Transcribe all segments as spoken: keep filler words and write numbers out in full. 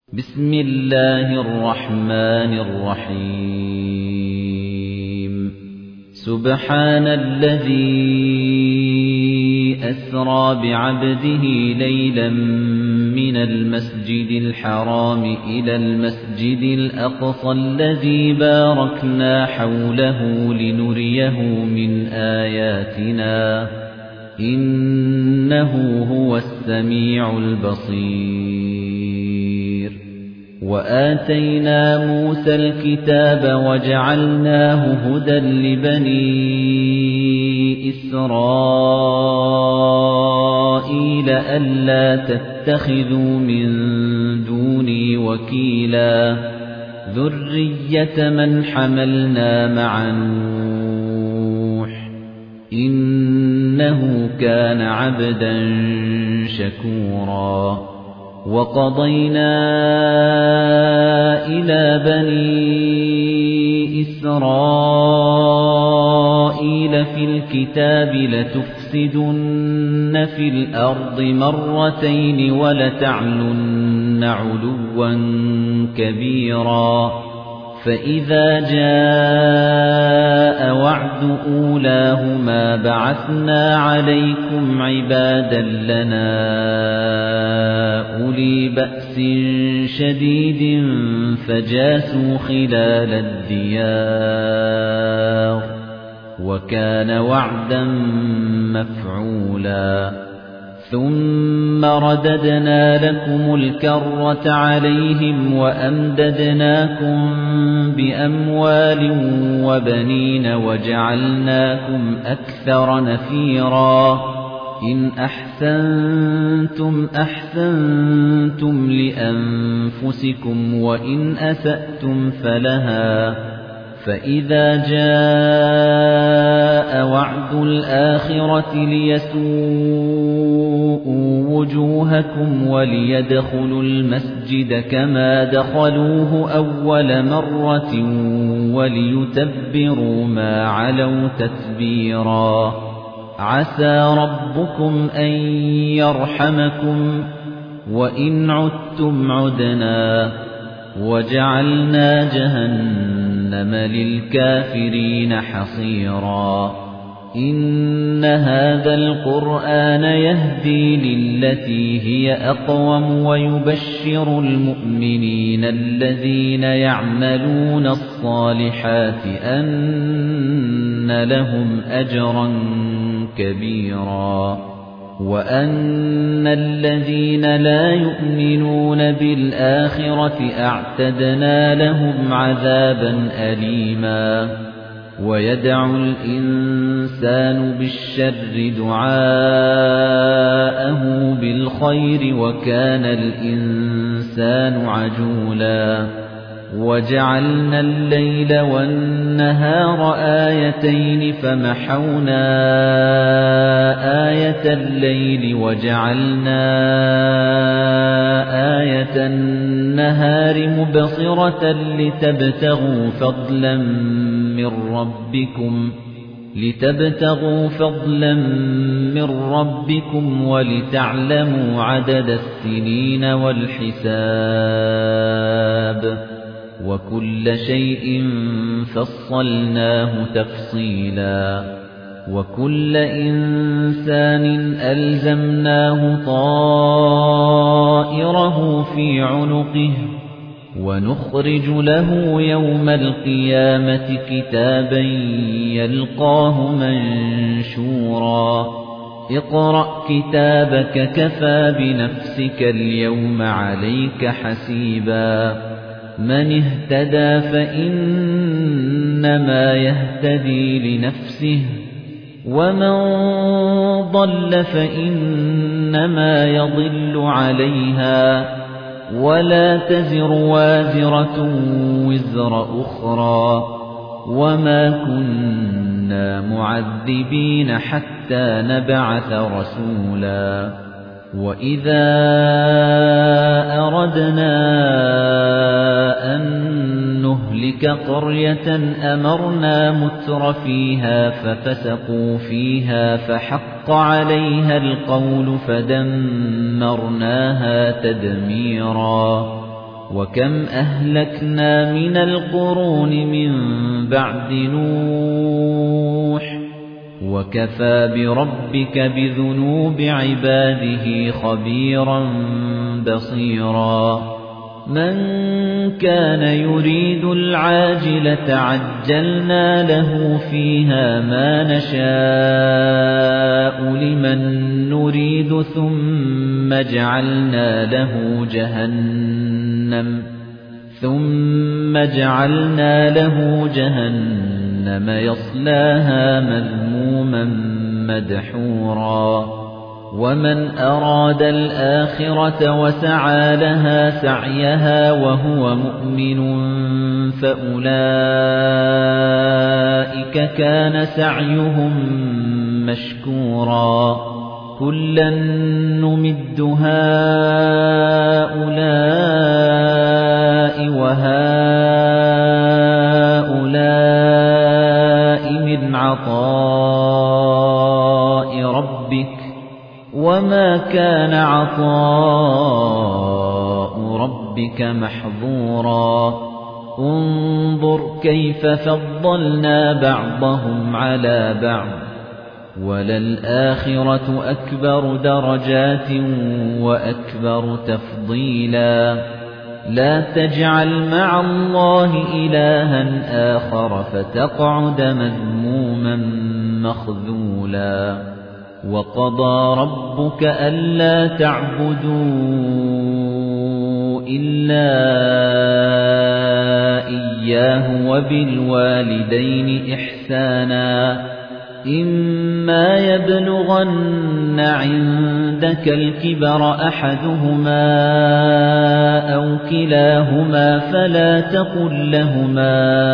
بسم الله الرحمن الرحيم سبحان الذي أسرى بعبده ليلا من المسجد الحرام إلى المسجد الأقصى الذي باركنا حوله لنريه من آياتنا إنه هو السميع البصير وآتينا موسى الكتاب وجعلناه هدى لبني إسرائيل ألا تتخذوا من دوني وكيلا ذرية من حملنا مع نوح إنه كان عبدا شكورا وَقَضَيْنَا إِلَى بَنِي إِسرائيل فِي الْكِتَابِ لَتُفْسِدُنَّ فِي الْأَرْضِ مَرَّتَيْنِ وَلَتَعْلُنَّ عُلُوًّا كَبِيرًا فَإِذَا جَاءَ وَعْدُ أُولَاهُمَا بَعَثْنَا عَلَيْكُمْ عِبَادًا لَّنَا أُولِي بَأْسٍ شَدِيدٍ فَجَاسُوا خِلَالَ الدِّيَارِ وَكَانَ وَعْدًا مَّفْعُولًا ثُمَّ رَدَدْنَا لَكُمُ الْكَرَّةَ عَلَيْهِمْ وَأَمْدَدْنَاكُمْ بِأَمْوَالٍ وَبَنِينَ وَجَعَلْنَاكُمْ أَكْثَرَ نَفِيرًا إِنْ أَحْسَنْتُمْ أَحْسَنْتُمْ لِأَنفُسِكُمْ وَإِنْ أَسَأْتُمْ فَلَهَا فَإِذَا جَاءَ وَعْدُ الْآخِرَةِ لِيَسُوءُوا وُجُوهَكُمْ وَلِيَدْخُلُوا الْمَسْجِدَ كَمَا دَخَلُوهُ أَوَّلَ مَرَّةٍ وَلِيُتَبِّرُوا مَا عَلَوْا تَتْبِيرًا عَسَى رَبُّكُمْ أَن يَرْحَمَكُمْ وَإِنْ عُدتُّمْ عُدْنَا وَجَعَلْنَا جَهَنَّمَ لِلْكَافِرِينَ حَصِيرًا إِنَّ هَذَا الْقُرْآنَ يَهْدِي لِلَّتِي هِيَ أَقْوَمُ وَيُبَشِّرُ الْمُؤْمِنِينَ الَّذِينَ يَعْمَلُونَ الصَّالِحَاتِ أَنَّ لَهُمْ أَجْرًا كَبِيرًا وَأَنَّ الَّذِينَ لَا يُؤْمِنُونَ بِالْآخِرَةِ أَعْتَدْنَا لَهُمْ عَذَابًا أَلِيمًا وَيَدْعُ الْإِنسَانُ بِالشَّرِّ دُعَاءَهُ بِالْخَيْرِ وَكَانَ الْإِنسَانُ عَجُولًا وَجَعَلْنَا اللَّيْلَ وَالنَّهَارَ آيَتَيْنِ فَمَحَوْنَا آيَةَ اللَّيْلِ وَجَعَلْنَا آيَةَ النَّهَارِ مُبْصِرَةً لِتَبْتَغُوا فَضْلًا مِّن رَّبِّكُمْ لِتَبْتَغُوا فَضْلًا مِّن رَّبِّكُمْ وَلِتَعْلَمُوا عَدَدَ السِّنِينَ وَالْحِسَابَ وَكُلَّ شَيْءٍ فَصَّلْنَاهُ تَفْصِيلًا وَكُلَّ إِنسَانٍ أَلْزَمْنَاهُ طَائِرَهُ فِي عُنُقِهِ وَنُخْرِجُ لَهُ يَوْمَ الْقِيَامَةِ كِتَابًا يَلْقَاهُ مَنشُورًا اقْرَأْ كِتَابَكَ كَفَى بِنَفْسِكَ الْيَوْمَ عَلَيْكَ حَسِيبًا مَنِ اهْتَدَى فَإِنَّمَا يَهْتَدِي لِنَفْسِهِ وَمَنْ ضَلَّ فَإِنَّمَا يَضِلُّ عَلَيْهَا وَلَا تَزِرُ وَازِرَةٌ وِزْرَ أُخْرَى وَمَا كُنَّا مُعَذِّبِينَ حَتَّى نَبْعَثَ رَسُولًا وَإِذَا أَرَدْنَا أَن نُّهْلِكَ قَرْيَةً أَمَرْنَا مُتْرَ فِيهَا فَفَسَقُوا فِيهَا فَحَقَّ عَلَيْهَا الْقَوْلُ فَدَمَّرْنَاهَا تَدْمِيرًا وَكَمْ أَهْلَكْنَا مِنَ الْقُرُونِ مِنْ بَعْدِ نُوحٍ وَكَفَى بِرَبِّكَ بِذُنُوبِ عِبَادِهِ خَبِيرًا بَصِيرًا مَنْ كَانَ يُرِيدُ الْعَاجِلَةَ عَجَّلْنَا لَهُ فِيهَا مَا نَشَاءُ لِمَن نُّرِيدُ ثُمَّ جَعَلْنَا لَهُ جَهَنَّمَ ثُمَّ جَعَلْنَا لَهُ جَهَنَّمَ يَصْلَاهَا مَذْمُومًا مَدْحُورًا وَمَنْ أَرَادَ الْآخِرَةَ وَسَعَى لَهَا سَعْيَهَا وَهُوَ مُؤْمِنٌ فَأُولَئِكَ كَانَ سَعْيُهُم مَّشْكُورًا كُلًّا نُّمِدُّ هَٰؤُلَاءِ وَهَٰؤُلَاءِ مِنْ عَطَاءِ رَبِّكَ وَمَا كَانَ عَطَاءُ رَبِّكَ مَحْظُورًا انظُرْ كَيْفَ فَضَّلْنَا بَعْضَهُمْ عَلَى بَعْضٍ وَلَلْآخِرَةُ أَكْبَرُ دَرَجَاتٍ وَأَكْبَرُ تَفْضِيلًا لَا تَجْعَلْ مَعَ اللَّهِ إِلَٰهًا آخَرَ فَتَقْعُدَ مَذْمُومًا مَّخْذُولًا وَقَضَىٰ رَبُّكَ أَلَّا تَعْبُدُوا إِلَّا إِيَّاهُ وَبِالْوَالِدَيْنِ إِحْسَانًا إِمَّا يَبْلُغَنَّ عِندَكَ الْكِبَرَ أَحَدُهُمَا أَوْ كِلَاهُمَا فَلَا تَقُل لَّهُمَا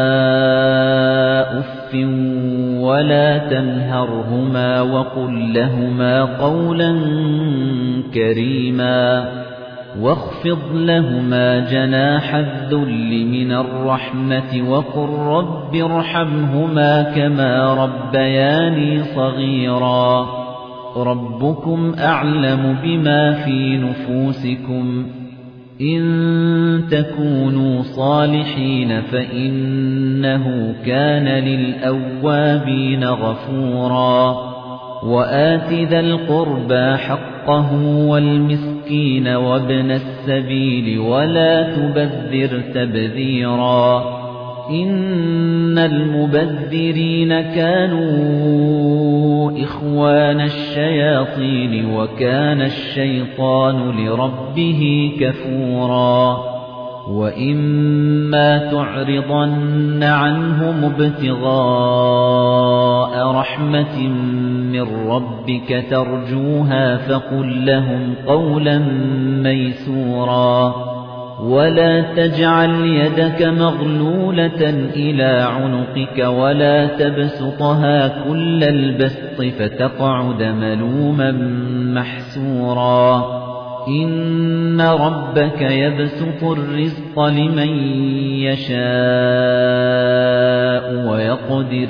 أُفٍّ وَلَا تَنْهَرْهُمَا وَقُل لَّهُمَا قَوْلًا كَرِيمًا وَاخْفِضْ لَهُمَا جَنَاحَ الذُّلِّ مِنَ الرَّحْمَةِ وَقُل رَّبِّ ارْحَمْهُمَا كَمَا رَبَّيَانِي صَغِيرًا رَبُّكُمْ أَعْلَمُ بِمَا فِي نُفُوسِكُمْ إِن تَكُونُوا صَالِحِينَ فَإِنَّهُ كَانَ لِلْأَوَّابِينَ غَفُورًا وَآتِ ذَا الْقُرْبَى حَقَّهُ وَالْمِسْكِينَ وَابْنَ السَّبِيلِ وَلَا تُبَذِّرْ تَبْذِيرًا إِنَّ الْمُبَذِّرِينَ كَانُوا إِخْوَانَ الشَّيَاطِينِ وَكَانَ الشَّيْطَانُ لِرَبِّهِ كَفُورًا وَإِمَّا تُعْرِضَنَّ عَنْهُمُ ابْتِغَاءَ رَحْمَةٍ مِّن رَّبِّكَ تَرْجُوهَا فَقُل لَّهُمْ قَوْلًا مَّيْسُورًا وَلَا تَجْعَلْ يَدَكَ مَغْلُولَةً إِلَى عُنُقِكَ وَلَا تَبْسُطْهَا كُلَّ الْبَسْطِ فَتَقْعُدَ مَلُومًا مَّحْسُورًا إِنَّ رَبَّكَ يَبْسُطُ الرِّزْقَ لِمَن يَشَاءُ وَيَقْدِرُ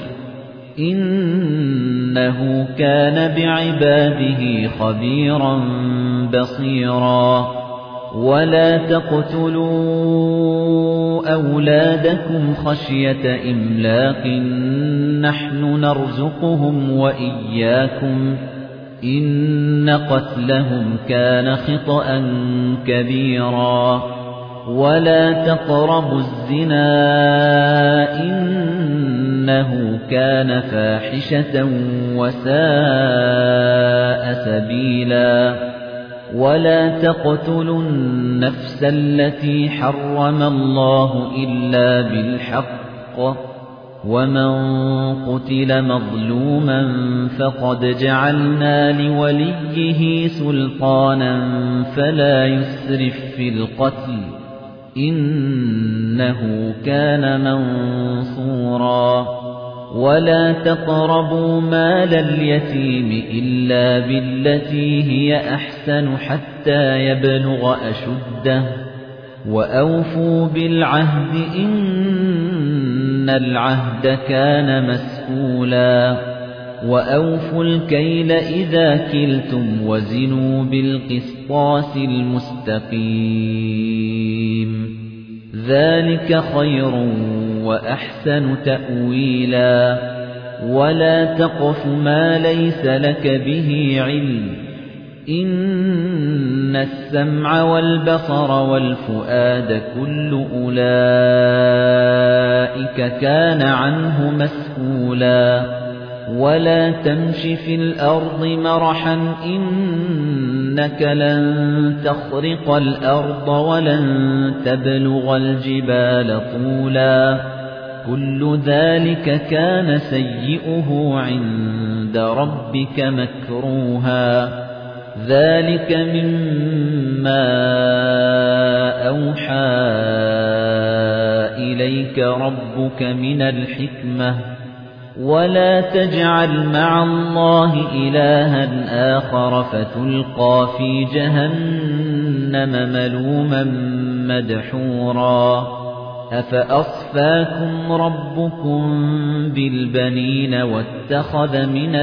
إِنَّهُ كَانَ بِعِبَادِهِ خَبِيرًا بَصِيرًا وَلَا تَقْتُلُوا أَوْلَادَكُمْ خَشْيَةَ إِمْلَاقٍ نَّحْنُ نَرْزُقُهُمْ وَإِيَّاكُمْ إِنَّ قَتْلَهُمْ كَانَ خِطْئًا كَبِيرًا وَلَا تَقْرَبُوا الزِّنَا إِنَّهُ كَانَ فَاحِشَةً وَسَاءَ سَبِيلًا وَلَا تَقْتُلُوا النَّفْسَ الَّتِي حَرَّمَ اللَّهُ إِلَّا بِالْحَقِّ وَمَن قُتِلَ مَظْلُومًا فَقَدْ جَعَلْنَا لِوَلِيِّهِ سُلْطَانًا فَلَا يُسْرِف فِّي الْقَتْلِ إِنَّهُ كَانَ مَنصُورًا وَلَا تَقْرَبُوا مَالَ الْيَتِيمِ إِلَّا بِالَّتِي هِيَ أَحْسَنُ حَتَّى يَبْلُغَ أَشُدَّهُ وَأَوْفُوا بِالْعَهْدِ إِنَّ الْعَهْدَ كَانَ مسؤولا وَأَوْفُوا الْكَيْلَ إِذَا كِلْتُمْ وَزِنُوا بِالْقِسْطَاسِ الْمُسْتَقِيمِ ذَلِكَ خَيْرٌ وَأَحْسَنُ تَأْوِيلًا وَلَا تَقْفُ مَا لَيْسَ لَكَ بِهِ عِلْمٌ إِنَّ السَّمْعَ وَالْبَصَرَ وَالْفُؤَادَ كُلُّ أُولَئِكَ كَانَ عَنْهُ مَسْئُولًا وَلَا تَمْشِ فِي الْأَرْضِ مَرَحًا إِنَّكَ لَن تَخْرِقَ الْأَرْضَ وَلَن تَبْلُغَ الْجِبَالَ طُولًا كُلُّ ذَلِكَ كَانَ سَيِّئُهُ عِندَ رَبِّكَ مَكْرُوهًا ذَلِكَ مِمَّا أَوْحَى إِلَيْكَ رَبُّكَ مِنَ الْحِكْمَةِ وَلَا تَجْعَلْ مَعَ اللَّهِ إِلَٰهًا آخَرَ فَتُلْقَىٰ فِي جَهَنَّمَ مَلُومًا مَّدْحُورًا أَفَأَصْفَاكُمْ رَبُّكُم بِالْبَنِينَ وَاتَّخَذَ مِنَ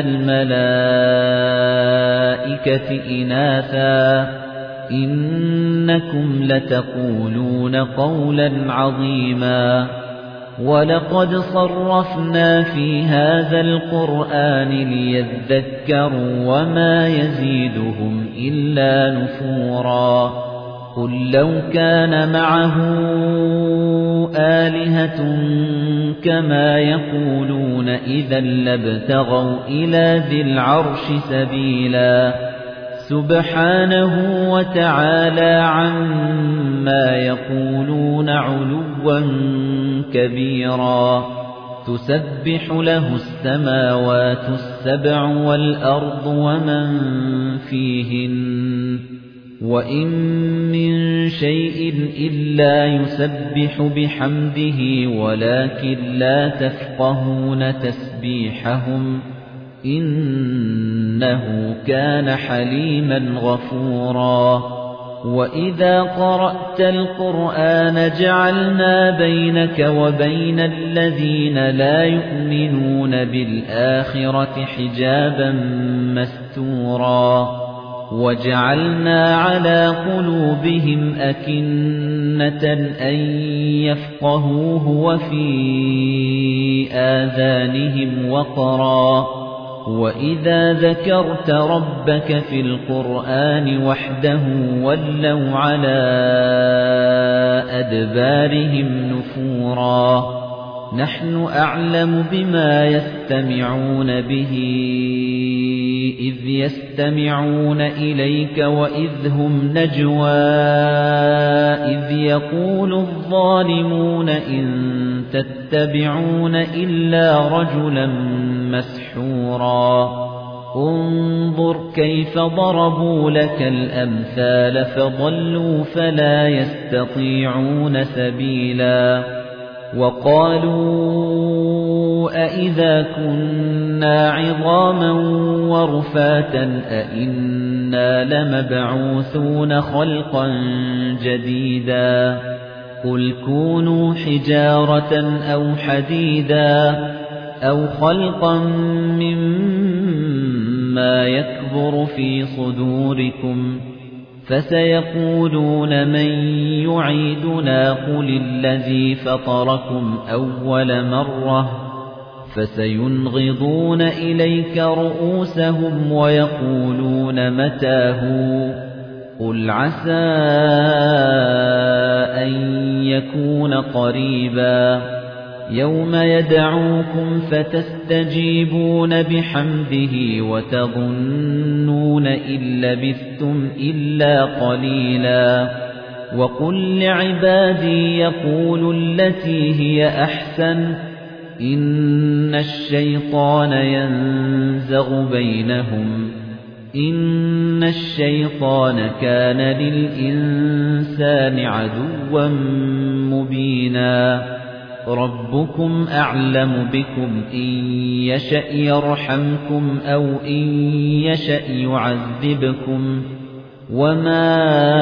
الْمَلَائِكَةِ إِنَاثًا إِنَّكُمْ لَتَقُولُونَ قَوْلًا عَظِيمًا وَلَقَدْ صَرَّفْنَا فِي هَذَا الْقُرْآنِ لِيَذَّكَّرُوا وَمَا يَزِيدُهُمْ إِلَّا نُفُورًا قُل لَّوْ كَانَ مَعَهُ آلِهَةٌ كَمَا يَقُولُونَ إِذًا لَّابْتَغَوْا إِلَى ذِي الْعَرْشِ سَبِيلًا سُبْحَانَهُ وَتَعَالَى عَمَّا يَقُولُونَ عُلُوًّا كَبِيرًا تُسَبِّحُ لَهُ السَّمَاوَاتُ السَّبْعُ وَالْأَرْضُ وَمَن فِيهِنَّ وَإِن مِّن شَيْءٍ إِلَّا يُسَبِّحُ بِحَمْدِهِ وَلَكِن لَّا تَفْقَهُونَ تَسْبِيحَهُمْ إِنَّهُ كَانَ حَلِيمًا غَفُورًا وَإِذَا قَرَأْتَ الْقُرْآنَ جَعَلْنَا بَيْنَكَ وَبَيْنَ الَّذِينَ لَا يُؤْمِنُونَ بِالْآخِرَةِ حِجَابًا مَّسْتُورًا وَجَعَلْنَا عَلَى قُلُوبِهِمْ أَكِنَّةً أَن يَفْقَهُوهُ وَفِي آذَانِهِمْ وَقْرًا وَإِذَا ذَكَرْتَ رَبَّكَ فِي الْقُرْآنِ وَحْدَهُ وَلَّوْا عَلَى أَدْبَارِهِمْ نُفُورًا نَحْنُ أَعْلَمُ بِمَا يَسْتَمِعُونَ بِهِ إِذْ يَسْتَمِعُونَ إِلَيْكَ وَإِذْ هُمْ نَجْوَىٰ إِذْ يَقُولُ الظَّالِمُونَ إِن تَتَّبِعُونَ إِلَّا رَجُلًا مَّسْحُورًا انظُرْ كَيْفَ ضَرَبُوا لَكَ الْأَمْثَالَ فَضَلُّوا فَلَا يَسْتَطِيعُونَ سَبِيلًا وَقَالُوا أَإِذَا كُنَّا عِظَامًا وَرُفَاتًا أَإِنَّا لَمَبْعُوثُونَ خَلْقًا جَدِيدًا قُلْ كُونُوا حِجَارَةً أَوْ حَدِيدًا أَوْ خَلْقًا مِّمَّا يَكْبُرُ فِي صُدُورِكُمْ فَسَيَقُولُونَ مَن يُعِيدُنَا قُلِ الَّذِي فَطَرَكُمْ أَوَّلَ مَرَّةٍ فَسَيُنْغِضُونَ إِلَيْكَ رُءُوسَهُمْ وَيَقُولُونَ مَتَىٰ هُوَ قُلْ عَسَىٰ أَن يَكُونَ قَرِيبًا يَوْمَ يَدْعُوكُمْ فَتَسْتَجِيبُونَ بِحَمْدِهِ وَتَظُنُّونَ إِن لَّبِثْتُمْ إِلَّا قَلِيلًا وَقُل لِّعِبَادِي يَقُولُوا الَّتِي هِيَ أَحْسَنُ إِنَّ الشَّيْطَانَ يَنزَغُ بَيْنَهُمْ إِنَّ الشَّيْطَانَ كَانَ لِلْإِنسَانِ عَدُوًّا مُّبِينًا رَبُّكُمْ أَعْلَمُ بِكُمْ إِن يَشَأْ يَرْحَمْكُمْ أَوْ إِن يَشَأْ يُعَذِّبْكُمْ وَمَا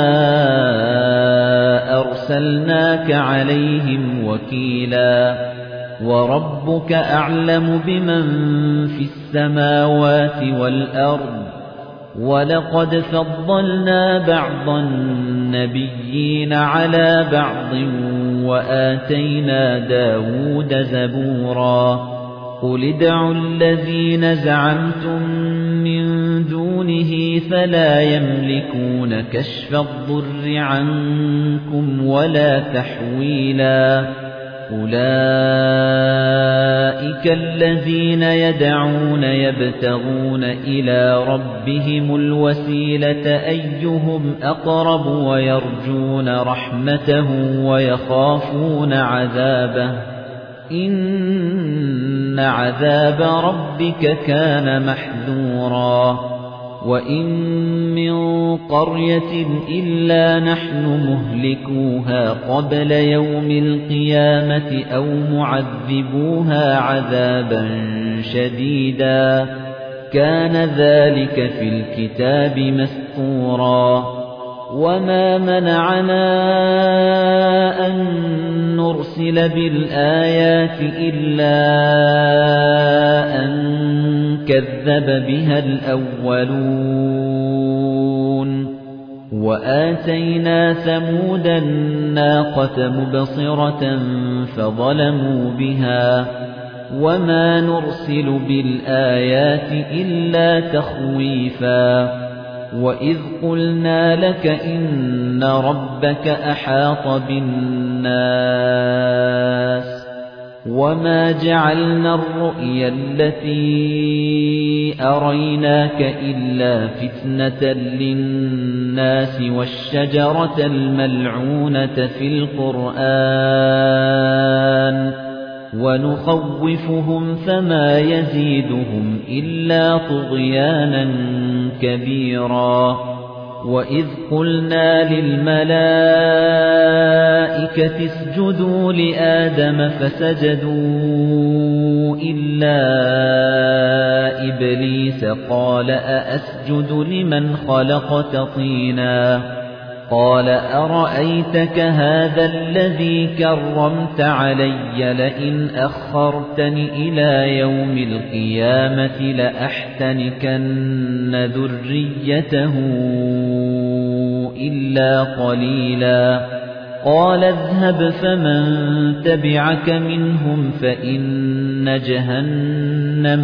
أَرْسَلْنَاكَ عَلَيْهِمْ وَكِيلًا وَرَبُّكَ أَعْلَمُ بِمَن فِي السَّمَاوَاتِ وَالْأَرْضِ وَلَقَدْ فَضَّلْنَا بَعْضَ النَّبِيِّينَ عَلَى بَعْضٍ وَآتَيْنَا دَاوُودَ زَبُورًا قُلِ ادْعُوا الَّذِينَ زَعَمْتُم مِّن دُونِهِ فَلَا يَمْلِكُونَ كَشْفَ الضُّرِّ عَنكُمْ وَلَا تَحْوِيلًا أُولَئِكَ الَّذِينَ يَدْعُونَ يَبْتَغُونَ إِلَى رَبِّهِمُ الْوَسِيلَةَ أَيُّهُمْ أَقْرَبُ وَيَرْجُونَ رَحْمَتَهُ وَيَخَافُونَ عَذَابَهُ إِنَّ عَذَابَ رَبِّكَ كَانَ مَحْذُورًا وَإِن مِّن قَرْيَةٍ إِلَّا نَحْنُ مُهْلِكُوهَا قَبْلَ يَوْمِ الْقِيَامَةِ أَوْ مُعَذِّبُوهَا عَذَابًا شَدِيدًا كَانَ ذَلِكَ فِي الْكِتَابِ مَسْطُورًا وَمَا مَنَعَنَا أَن نُّرْسِلَ بِالْآيَاتِ إِلَّا أَن كَذَّبَ بِهَا الْأَوَّلُونَ وَآتَيْنَا ثَمُودَ النَّاقَةَ مُبْصِرَةً فَظَلَمُوا بِهَا وَمَا نُرْسِلُ بِالْآيَاتِ إِلَّا تَخْوِيفًا وَإِذْ قُلْنَا لَكَ إِنَّ رَبَّكَ أَحَاطَ بِالنَّاسِ وَمَا جَعَلْنَا الرُّؤْيَا الَّتِي أَرَيْنَاكَ إِلَّا فِتْنَةً لِلنَّاسِ وَالشَّجَرَةَ الْمَلْعُونَةَ فِي الْقُرْآنِ وَنُخَوِّفُهُمْ فَمَا يَزِيدُهُمْ إِلَّا طُغْيَانًا كَبِيرًا وَإِذْ قُلْنَا لِلْمَلَائِكَةِ اسْجُدُوا لِآدَمَ فَسَجَدُوا إِلَّا إِبْلِيسَ قَالَ أَأَسْجُدُ لِمَنْ خَلَقْتَ طِينًا قَالَ أَرَأَيْتَكَ هَذَا الَّذِي كَرَّمْتَ عَلَيَّ لَئِنْ أَخَّرْتَنِ إِلَى يَوْمِ الْقِيَامَةِ لَأَحْتَنِكَنَّ ذُرِّيَّتَهُ إِلَّا قَلِيلًا قَالَ اذْهَبْ فَمَن تَبِعَكَ مِنْهُمْ فَإِنَّ جَهَنَّمَ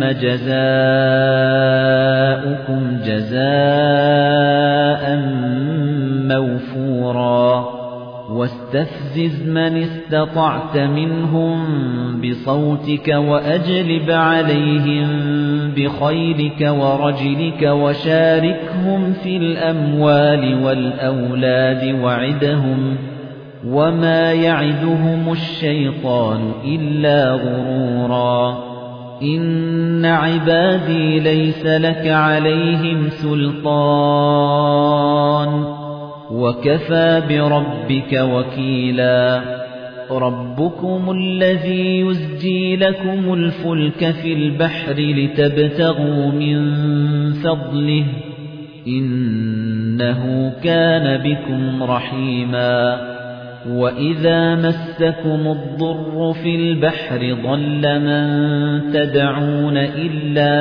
جَزَاؤُكُمْ جَزَاءً مَّوْفُورًا وَاسْتَفْزِزْ مَنِ اسْتَطَعْتَ مِنْهُمْ بِصَوْتِكَ وَأَجْلِبْ عَلَيْهِمْ بِخَيْلِكَ وَرَجِلِكَ وَشَارِكْهُمْ فِي الْأَمْوَالِ وَالْأَوْلَادِ وَعِدْهُمْ وَمَا يَعِدُهُمُ الشَّيْطَانُ إِلَّا غُرُورًا إِنَّ عِبَادِي لَيْسَ لَكَ عَلَيْهِمْ سُلْطَانٌ وَكَفَى بِرَبِّكَ وَكِيلًا رَبُّكُمُ الَّذِي يُزْجِي لَكُمُ الْفُلْكَ فِي الْبَحْرِ لِتَبْتَغُوا مِنْ فَضْلِهِ إِنَّهُ كَانَ بِكُمْ رَحِيمًا وَإِذَا مَسَّكُمُ الضُّرُّ فِي الْبَحْرِ ضَلَّ مَن تَدْعُونَ إِلَّا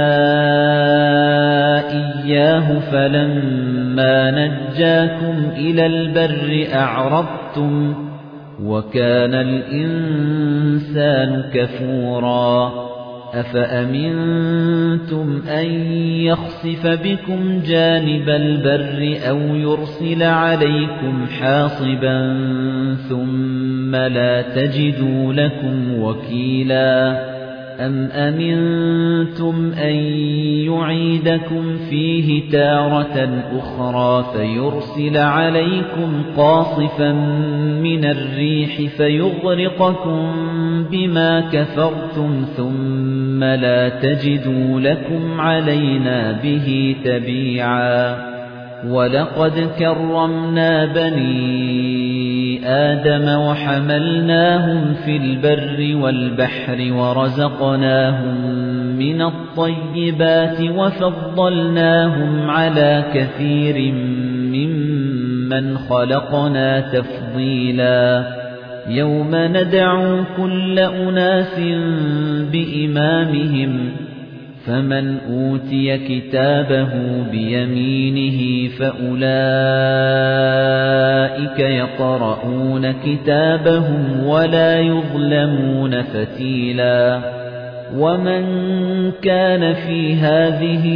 إِيَّاهُ فَلَمَّا نَجَّاكُمْ إِلَى الْبَرِّ أَعْرَضْتُمْ وَكَانَ الْإِنسَانُ كَفُورًا أَفَأَمِنْتُمْ أَنْ يَخْسِفَ بِكُمْ جَانِبَ الْبَرِّ أَوْ يُرْسِلَ عَلَيْكُمْ حَاصِبًا ثُمَّ لَا تَجِدُوا لَكُمْ وَكِيلًا أَمْ أَمِنْتُمْ أَنْ يُعِيدَكُمْ فِيهِ تَارَةً أُخْرَى فَيُرْسِلَ عَلَيْكُمْ قَاصِفًا مِنَ الرِّيحِ فَيُغْرِقَكُمْ بِمَا كَفَرْتُمْ ثُمَّ لَا تَجِدُوا لَكُمْ عَلَيْنَا بِهِ تَبِيعًا وَلَقَدْ كَرَّمْنَا بَنِي آدَمَ وَحَمَلْنَاهُمْ فِي الْبَرِّ وَالْبَحْرِ وَرَزَقْنَاهُمْ مِنَ الطَّيِّبَاتِ وَفَضَّلْنَاهُمْ عَلَى كَثِيرٍ مِّمَّنْ خَلَقْنَا تَفْضِيلًا يَوْمَ نَدْعُو كُلَّ أُنَاسٍ بِإِمَامِهِمْ فَمَنْ أُوتِيَ كِتَابَهُ بِيَمِينِهِ فَأُولَئِكَ يَقْرَؤُونَ كِتَابَهُمْ وَلَا يُظْلَمُونَ فَتِيلًا وَمَنْ كَانَ فِي هَذِهِ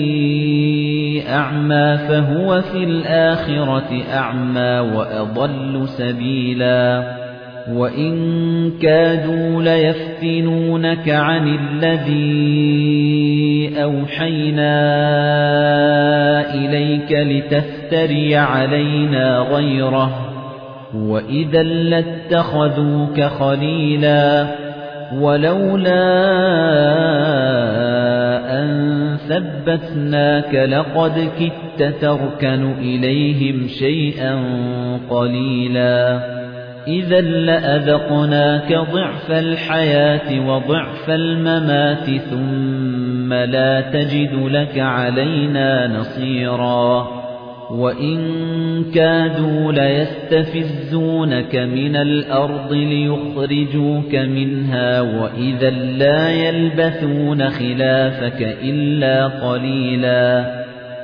أَعْمَى فَهُوَ فِي الْآخِرَةِ أَعْمَى وَأَضَلُّ سَبِيلًا وَإِن كَادُوا لَيَفْتِنُونَكَ عَنِ الَّذِي أَوْحَيْنَا إِلَيْكَ لِتَفْتَرِيَ عَلَيْنَا غَيْرَهُ وَإِذًا لَّاتَّخَذُوكَ خَلِيلًا وَلَوْلَا أَن ثَبَّتْنَاكَ لَقَدْ كِدتَّ تَرْكَنُ إِلَيْهِمْ شَيْئًا قَلِيلًا إِذًا لَّأَذَقْنَاكَ ضِعْفَ الْحَيَاةِ وَضِعْفَ الْمَمَاتِ ثُمَّ لَا تَجِدُ لَكَ عَلَيْنَا نَصِيرًا وَإِن كَادُوا لَيَسْتَفِزُّونَكَ مِنَ الْأَرْضِ لِيُخْرِجُوكَ مِنْهَا وَإِذًا لَّا يَلْبَثُونَ خِلَافَكَ إِلَّا قَلِيلًا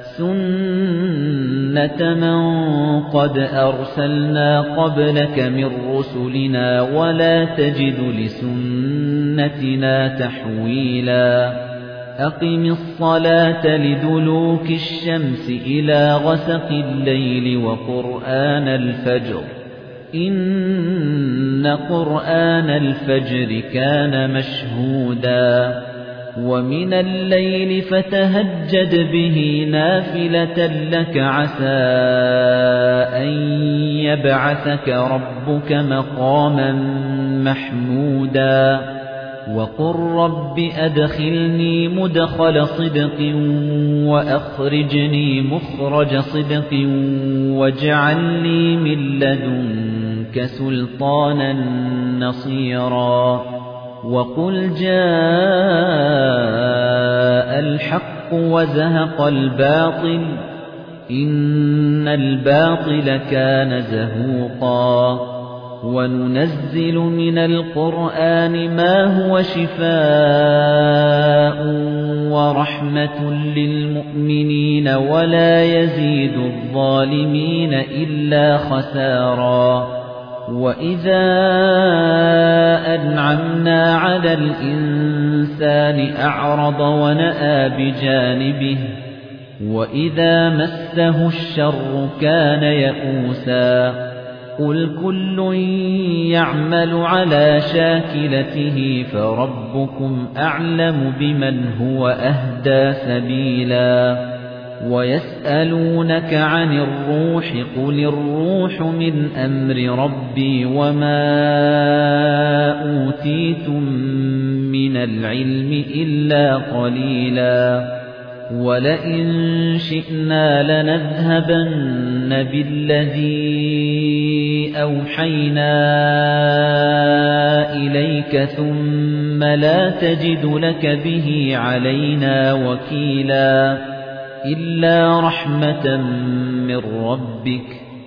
سُنَّةَ مَن قَدْ أَرْسَلْنَا قَبْلَكَ مِن رُّسُلِنَا وَلَا تَجِدُ لِسُنَّتِنَا تَحْوِيلًا أَقِمِ الصَّلَاةَ لِدُلُوكِ الشَّمْسِ إِلَى غَسَقِ اللَّيْلِ وَقُرْآنَ الْفَجْرِ إِنَّ قُرْآنَ الْفَجْرِ كَانَ مَشْهُودًا وَمِنَ اللَّيْلِ فَتَهَجَّدْ بِهِ نَافِلَةً لَّكَ عَسَىٰ أَن يَبْعَثَكَ رَبُّكَ مَقَامًا مَّحْمُودًا وَقُل رَّبِّ أَدْخِلْنِي مُدْخَلَ صِدْقٍ وَأَخْرِجْنِي مُخْرَجَ صِدْقٍ وَاجْعَل لِّي مِن لَّدُنكَ سُلْطَانًا نَّصِيرًا وَقُلْ جَاءَ الْحَقُّ وَزَهَقَ الْبَاطِلُ إِنَّ الْبَاطِلَ كَانَ زَهُوقًا وَنُنَزِّلُ مِنَ الْقُرْآنِ مَا هُوَ شِفَاءٌ وَرَحْمَةٌ لِّلْمُؤْمِنِينَ وَلَا يَزِيدُ الظَّالِمِينَ إِلَّا خَسَارًا وَإِذَا أَنْعَمْنَا عَلَى الْإِنسَانِ أَعْرَضَ وَنَأَىٰ بِجَانِبِهِ وَإِذَا مَسَّهُ الشَّرُّ كَانَ يَئُوسًا قُلْ كُلٌّ يَعْمَلُ عَلَى شَاكِلَتِهِ فَرَبُّكُمْ أَعْلَمُ بِمَنْ هُوَ أَهْدَىٰ سَبِيلًا وَيَسْأَلُونَكَ عَنِ الرُّوحِ قُلِ الرُّوحُ مِنْ أَمْرِ رَبِّي وَمَا أُوتِيتُم مِّنَ الْعِلْمِ إِلَّا قَلِيلًا وَلَئِن شِئْنَا لَنَذْهَبَنَّ بِالَّذِي أَوْحَيْنَا إِلَيْكَ ثُمَّ لَا تَجِدُ لَكَ بِهِ عَلَيْنَا وَكِيلًا إِلَّا رَحْمَةً مِّن رَّبِّكَ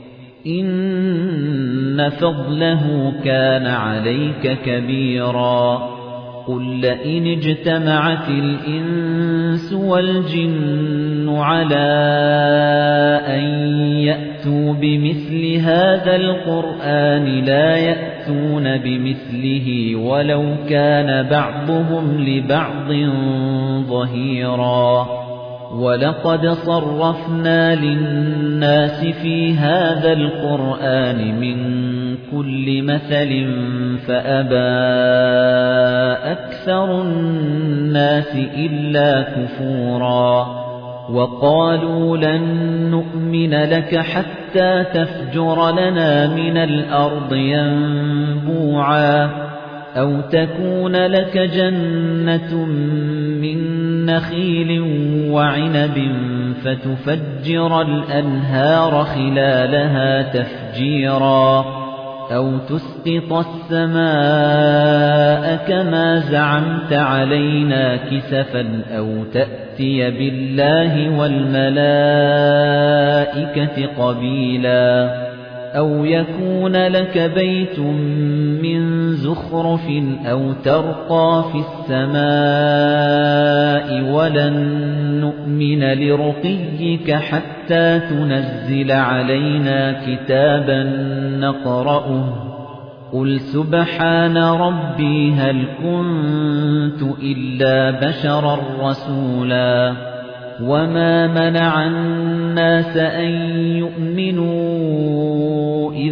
إِنَّ فَضْلَهُ كَانَ عَلَيْكَ كَبِيرًا قُل لَّئِنِ اجْتَمَعَتِ الْإِنسُ وَالْجِنُّ عَلَىٰ أَن يَأْتُوا بِمِثْلِ هَٰذَا الْقُرْآنِ لَا يَأْتُونَ بِمِثْلِهِ وَلَوْ كَانَ بَعْضُهُمْ لِبَعْضٍ ظَهِيرًا وَلَقَدْ صَرَّفْنَا لِلنَّاسِ فِي هَذَا الْقُرْآنِ مِنْ كُلِّ مَثَلٍ فَأَبَىٰ أَكْثَرُ النَّاسِ إِلَّا كُفُورًا وَقَالُوا لَن نُّؤْمِنَ لَكَ حَتَّىٰ تَفْجُرَ لَنَا مِنَ الْأَرْضِ يَنبُوعًا أَوْ تَكُونَ لَكَ جَنَّةٌ مِّن نَّخِيلٍ وَعِنَبٍ فَتُفَجِّرَ الْأَنْهَارَ خِلَالَهَا تَفْجِيرًا أَوْ تُسْقِطَ السَّمَاءَ كَمَا زَعَمْتَ عَلَيْنَا كِسَفًا أَوْ تَأْتِيَ بِاللَّهِ وَالْمَلَائِكَةِ قَبِيلًا أَوْ يَكُونَ لَكَ بَيْتٌ مِّن زُخْرُفٍ أَوْ تَرْقَىٰ فِي السَّمَاءِ وَلَن نُّؤْمِنَ لِرُقِيِّكَ حَتَّىٰ تُنَزِّلَ عَلَيْنَا كِتَابًا نَّقْرَؤُهُ ۗ قُلْ سُبْحَانَ رَبِّي هَلْ كُنتُ إِلَّا بَشَرًا رَّسُولًا وَمَا مَنَعَ النَّاسَ أَن يُؤْمِنُوا إِذْ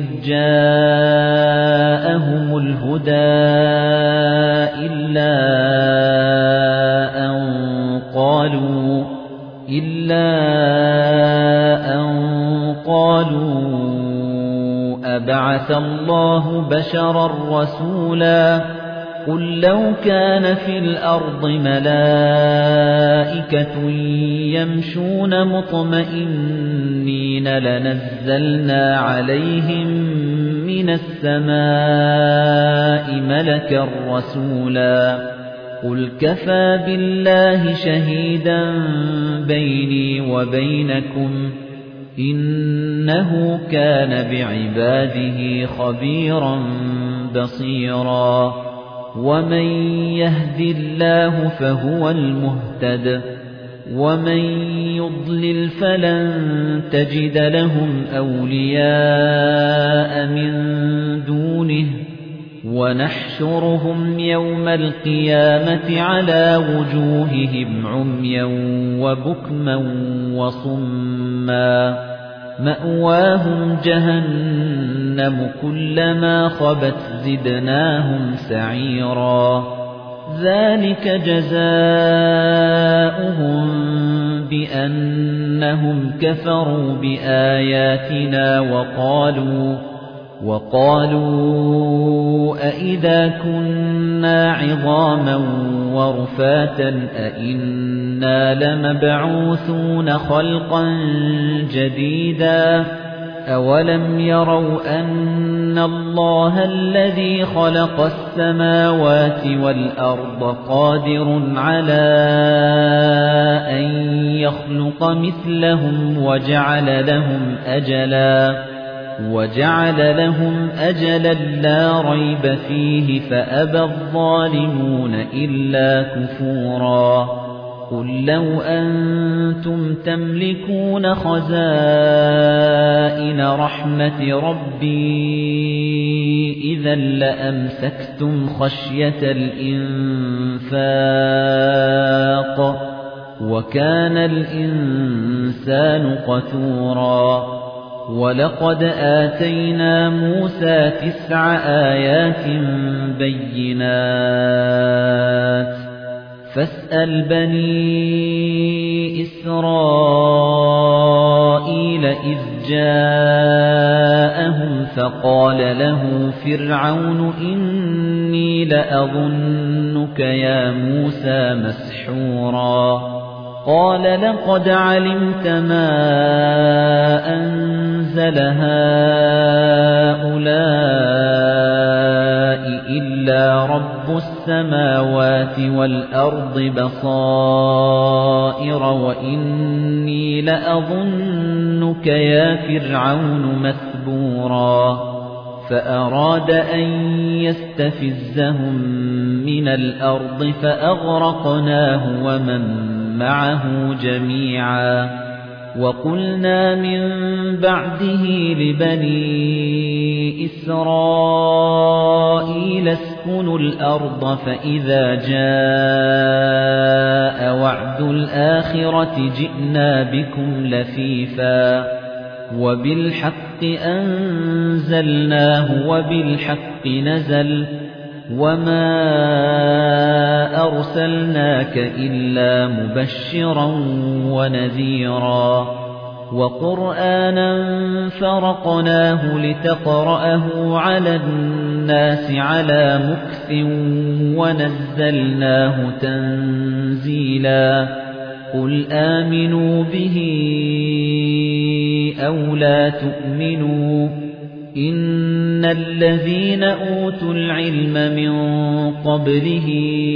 جَاءَهُمُ الْهُدَىٰ إِلَّا أَن قَالُوا إِلَّا أَن قَالُوا أَبَعَثَ اللَّهُ بَشَرًا رَّسُولًا قُل لَّوْ كَانَ فِي الْأَرْضِ مَلَائِكَةٌ يَمْشُونَ مُطْمَئِنِّينَ لَنَزَّلْنَا عَلَيْهِم مِّنَ السَّمَاءِ مَلَكًا رَّسُولًا قُلْ كَفَىٰ بِاللَّهِ شَهِيدًا بَيْنِي وَبَيْنَكُمْ إِنَّهُ كَانَ بِعِبَادِهِ خَبِيرًا بَصِيرًا وَمَن يَهْدِ اللَّهُ فَهُوَ الْمُهْتَدِ وَمَن يُضْلِلْ فَلَن تَجِدَ لَهُمْ أَوْلِيَاءَ مِن دُونِهِ وَنَحْشُرُهُمْ يَوْمَ الْقِيَامَةِ عَلَى وُجُوهِهِمْ عُمْيًا وَبُكْمًا وَصُمًّا مَأْوَاهُمْ جَهَنَّمُ كُلَّمَا خَبَتْ زِدْنَاهُمْ سَعِيرًا ذَلِكَ جَزَاؤُهُم بِأَنَّهُمْ كَفَرُوا بِآيَاتِنَا وَقَالُوا وَقَالُوا أَإِذَا كُنَّا عِظَامًا وَرُفَاتًا أَإِنَّا لَمَبْعُوثُونَ خَلْقًا جَدِيدًا أَوَلَمْ يَرَوْا أَنَّ اللَّهَ الَّذِي خَلَقَ السَّمَاوَاتِ وَالْأَرْضَ قَادِرٌ عَلَىٰ أَن يَخْلُقَ مِثْلَهُمْ وَجَعَلَ لَهُمْ أَجَلًا وَجَعَلَ لَهُمْ أَجَلًا لَّا رَيْبَ فِيهِ فَأَبَى الظَّالِمُونَ إِلَّا كُفُورًا قُل لَّوْ أَنتُمْ تَمْلِكُونَ خَزَائِنَ رَحْمَةِ رَبِّي إِذًا لَّأَمْسَكْتُمْ خَشْيَةَ الْإِنفَاقِ وَكَانَ الْإِنسَانُ قَتُورًا وَلَقَدْ آتَيْنَا مُوسَى تِسْعَ آيَاتٍ بَيِّنَاتٍ فَاسْأَلْ بَنِي إِسْرَائِيلَ إِذْ جَاءَهُمْ فَقَالَ لَهُ فِرْعَوْنُ إِنِّي لَأَظُنُّكَ يَا مُوسَى مَسْحُورًا قَالَ لَقَدْ عَلِمْتَ مَا أَنزَلَ هَٰؤُلَاءِ إِلَّا رَبُّ السَّمَاوَاتِ وَالْأَرْضِ بَصَائِرَ وَإِنِّي لَأَظُنُّكَ يَا فِرْعَوْنُ مَثْبُورًا فَأَرَادَ أَن يَسْتَفِزَّهُم مِّنَ الْأَرْضِ فَأَغْرَقْنَاهُ وَمَن مَّعَهُ جَمِيعًا وَقُلْنَا مِن بَعْدِهِ لِبَنِي إِسْرَائِيلَ اسْكُنُوا الْأَرْضَ فَإِذَا جَاءَ وَعْدُ الْآخِرَةِ جِئْنَا بِكُمْ لَفِيفًا وَبِالْحَقِّ أَنزَلْنَاهُ وَبِالْحَقِّ نَزَلَ وَمَا أَرْسَلْنَاكَ إِلَّا مُبَشِّرًا وَنَذِيرًا وَقُرْآنًا فَرَقْنَاهُ لِتَقْرَأَهُ عَلَى النَّاسِ عَلَى مُكْثٍ وَنَزَّلْنَاهُ تَنزِيلًا قُلْ آمِنُوا بِهِ أَوْ لَا تُؤْمِنُوا إِنَّ الَّذِينَ أُوتُوا الْعِلْمَ مِنْ قَبْلِهِ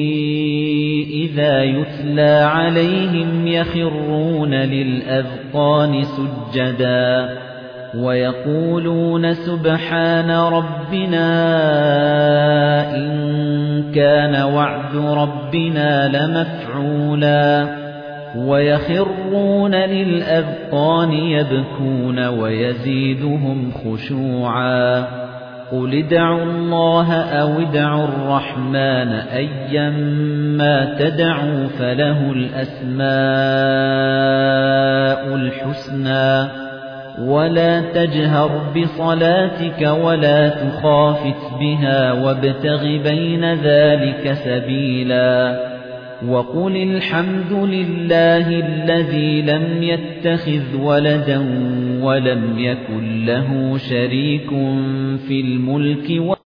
إِذَا يُتْلَى عَلَيْهِمْ يَخِرُّونَ لِلْأَذْقَانِ سُجَّدًا وَيَقُولُونَ سُبْحَانَ رَبِّنَا إِن كَانَ وَعْدُ رَبِّنَا لَمَفْعُولًا وَيَخِرُّونَ لِلْأَذْقَانِ يَبْكُونَ وَيَزِيدُهُمْ خُشُوعًا قُلِ ادْعُوا اللَّهَ أَوِ ادْعُوا الرَّحْمَنَ أَيًّا مَّا تَدْعُوا فَلَهُ الْأَسْمَاءُ الْحُسْنَى وَلَا تَجْهَرْ بِصَلَاتِكَ وَلَا تُخَافِتْ بِهَا وَابْتَغِ بَيْنَ ذَلِكَ سَبِيلًا وَقُلِ الْحَمْدُ لِلَّهِ الَّذِي لَمْ يَتَّخِذْ وَلَدًا وَلَمْ يَكُن لَّهُ شَرِيكٌ فِي الْمُلْكِ